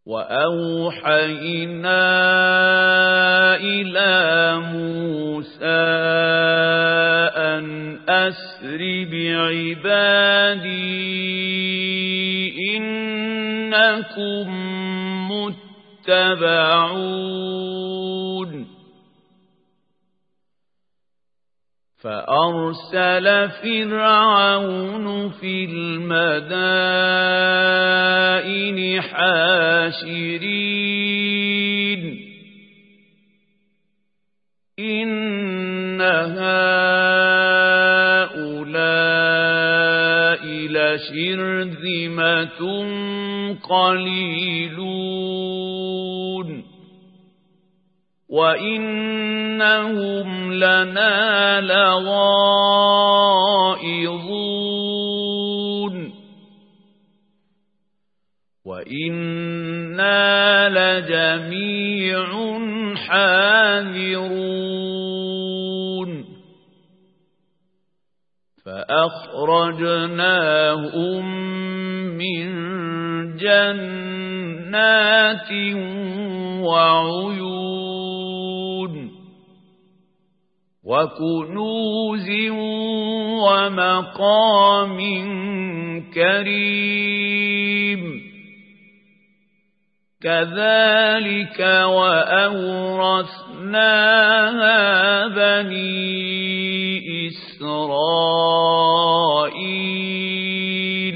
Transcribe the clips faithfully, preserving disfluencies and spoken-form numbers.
وَأَوْحَيْنَا إِلَى مُوسَىٰ أَنْ أَسْرِ بِعِبَادِي إِنَّكُمْ مُتَّبَعُونَ فَأَرْسَلَ فِرْعَوْنُ فِي الْمَدَائِنِ حَاشِرِينَ إِنَّ هَٰؤُلَاءِ لَشِرْذِمَةٌ قَلِيلُونَ وَإِنَّهُمْ لَنَا لَغَائِظُونَ وَإِنَّا لَجَمِيعٌ حَاذِرُونَ فَأَخْرَجْنَاهُم مِّن جَنَّاتٍ وَعُيُونٍ وَكُنُوزٍ وَمَقَامٍ كَرِيمٍ كَذَلِكَ وَأَوْرَثْنَاهَا بَنِي إِسْرَائِيلَ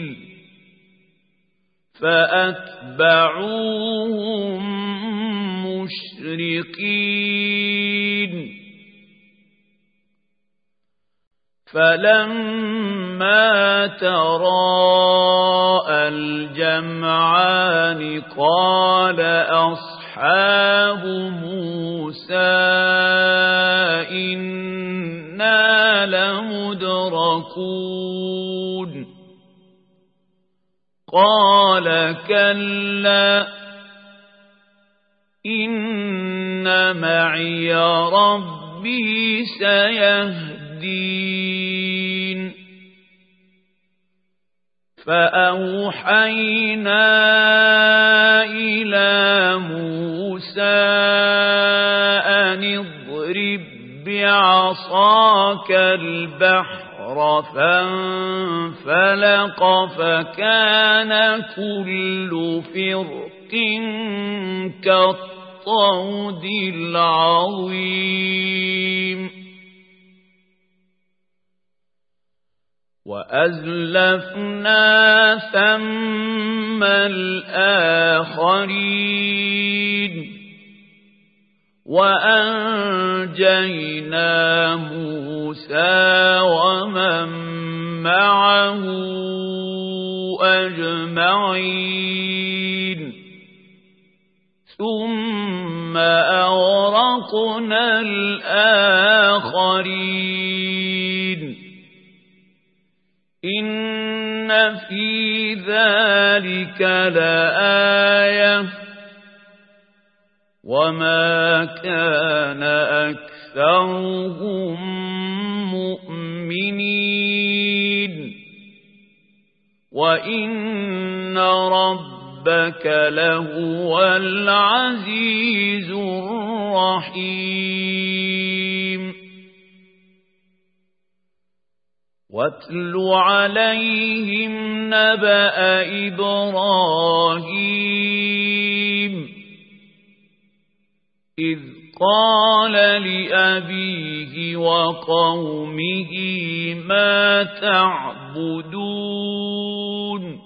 فَأَتْبَعُوهُم مُشْرِقِينَ فَلَمَّا تَرَاءَى الْجَمْعَانِ قَالَ أَصْحَابُ مُوسَىٰ إِنَّا لَمُدْرَكُونَ قَالَ كَلَّا إِنَّ مَعِيَ رَبِّي سَيَهْدِينِ فَأَوْحَيْنَا إِلَى مُوسَىٰ أَنِ اضْرِب بِّعَصَاكَ الْبَحْرَ فَانفَلَقَ فَكَانَ كُلُّ فِرْقٍ كَالطَّوْدِ الْعَظِيمِ وَأَزْلَفْنَا ثَمَّ الْآخَرِينَ وَأَنجَيْنَا مُوسَىٰ وَمَن مَّعَهُ أَجْمَعِينَ ثُمَّ أَغْرَقْنَا الْآخَرِينَ إِنَّ فِي ذَلِكَ لَآيَةً وَمَا كَانَ أَكْثَرُهُم مُّؤْمِنِينَ وَإِنَّ رَبَّكَ لَهُوَ الْعَزِيزُ الرَّحِيمُ وَاتْلُ عَلَيْهِمْ نَبَأَ إِبْرَاهِيمَ إِذْ قَالَ لِأَبِيهِ وَقَوْمِهِ مَا تَعْبُدُونَ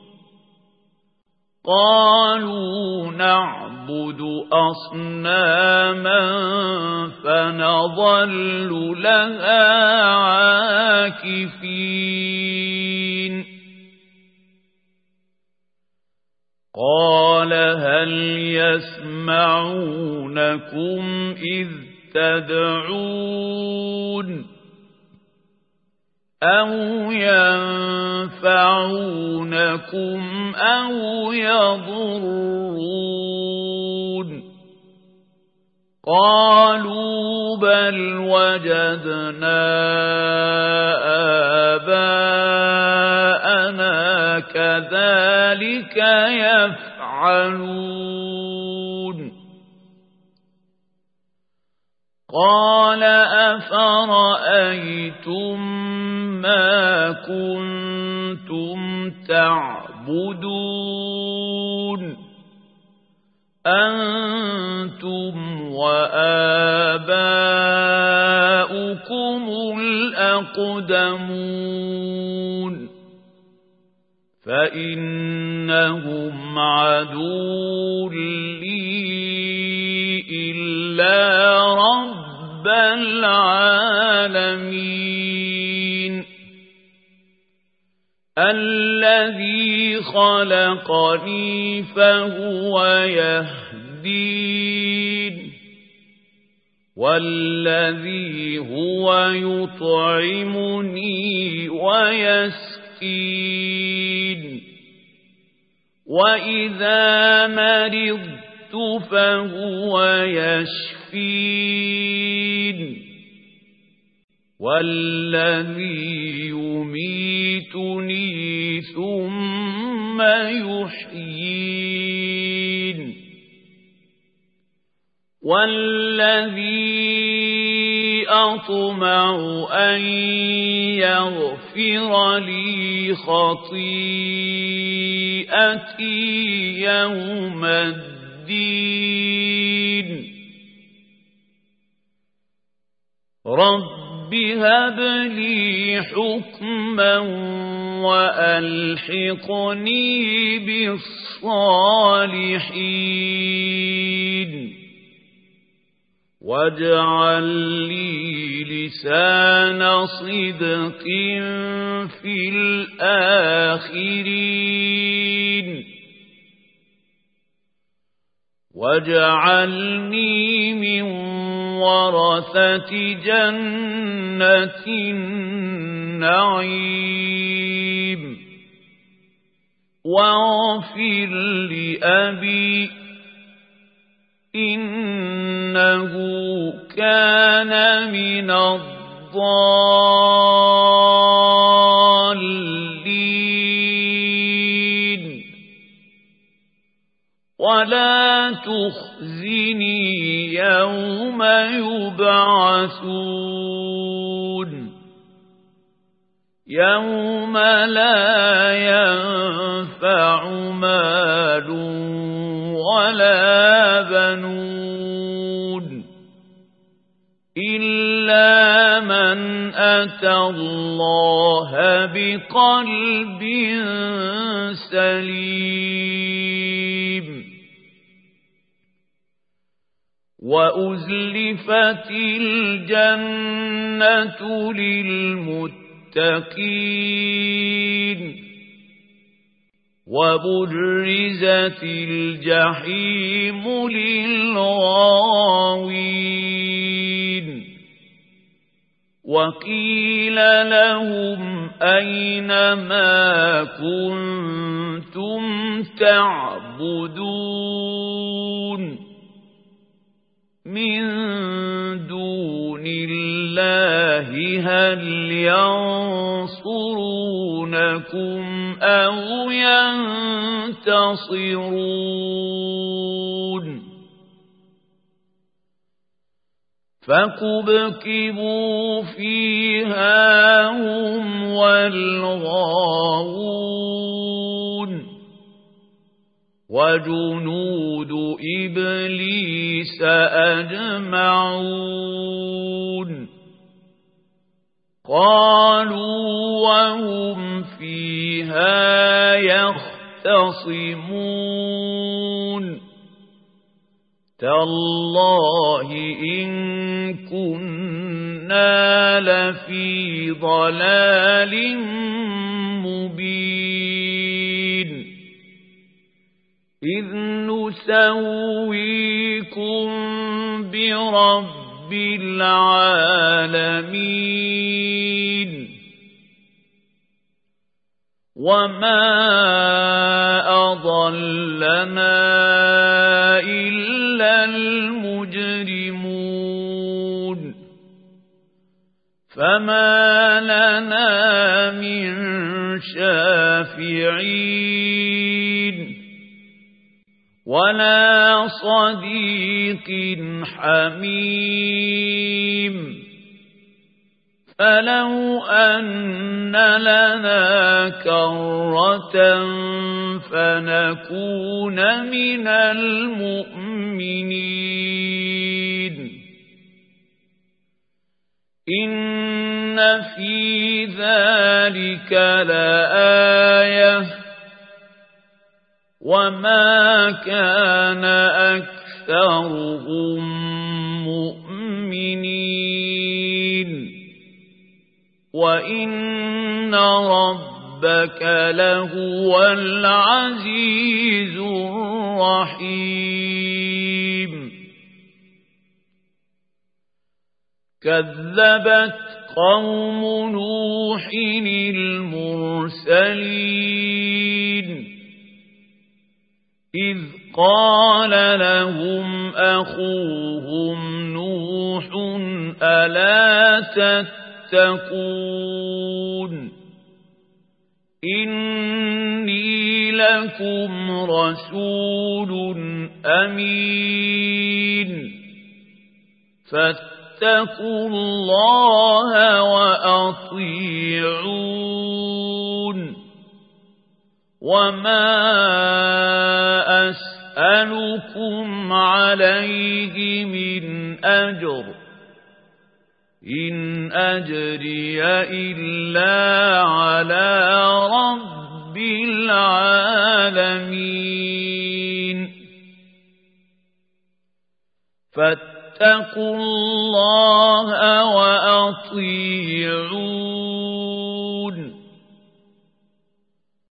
قَالُوا نَعْبُدُ أَصْنَامًا فَنَظَلُّ لَهَا عَاكِفِينَ قَالَ هَلْ يَسْمَعُونَكُمْ إِذْ تَدْعُونَ أَوْ يَنفَعُونَكُمْ أَوْ يَضُرُّونَ قَالُوا بَلْ وَجَدْنَا آبَاءَنَا كَذَلِكَ يَفْعَلُونَ تفعلون قال أفرأيتم ما كنتم تعبدون أنتم وآباؤكم الأقدمون فإنهم عدو لي إلا رب العالمين الذي خلقني فهو يهدين والذي هو يطعمني ويسقين وإذا مرضت فهو يشفين والذي يميتني ثم يحيين والذي أطمع أن يغفر لي خطيئتي يوم الدين رب هب لي حكما وألحقني بالصالحين واجعل لي لسان صدق في الآخرين واجعلني من ورثة جنة النعيم واغفر لأبي إنه كان من الضالين ولا تخزني يوم يبعثون يوم لا ينفع مال ولا بنون إلا من أتى الله بقلب سليم وأزلفت الجنة للمتقين وبرزت الجحيم للغاوين وقيل لهم أين ما كنتم تعبدون من دون الله هل ينصرونكم أو ينتصرون فكبكبوا فيها هم والغاوون وجنود إبليس أجمعون قالوا وهم فيها يختصمون تالله إن كنا لفي ضلال مبين إذ نسويكم برب العالمين وما أضلنا إلا المجرمون فما لنا من شافعين ولا صديق حميم فلو أن لنا كرة فنكون من المؤمنين إن في ذلك لآية وما كان أكثرهم مؤمنين وإن ربك لهو العزيز الرحيم كذبت قوم نوح المرسلين إذ قال لهم أخوهم نوح ألا تتقون إني لكم رسول أمين فاتقوا الله وأطيعون وما أسألكم عليه من أجر إن أجري إلا على رب العالمين فاتقوا الله وأطيعون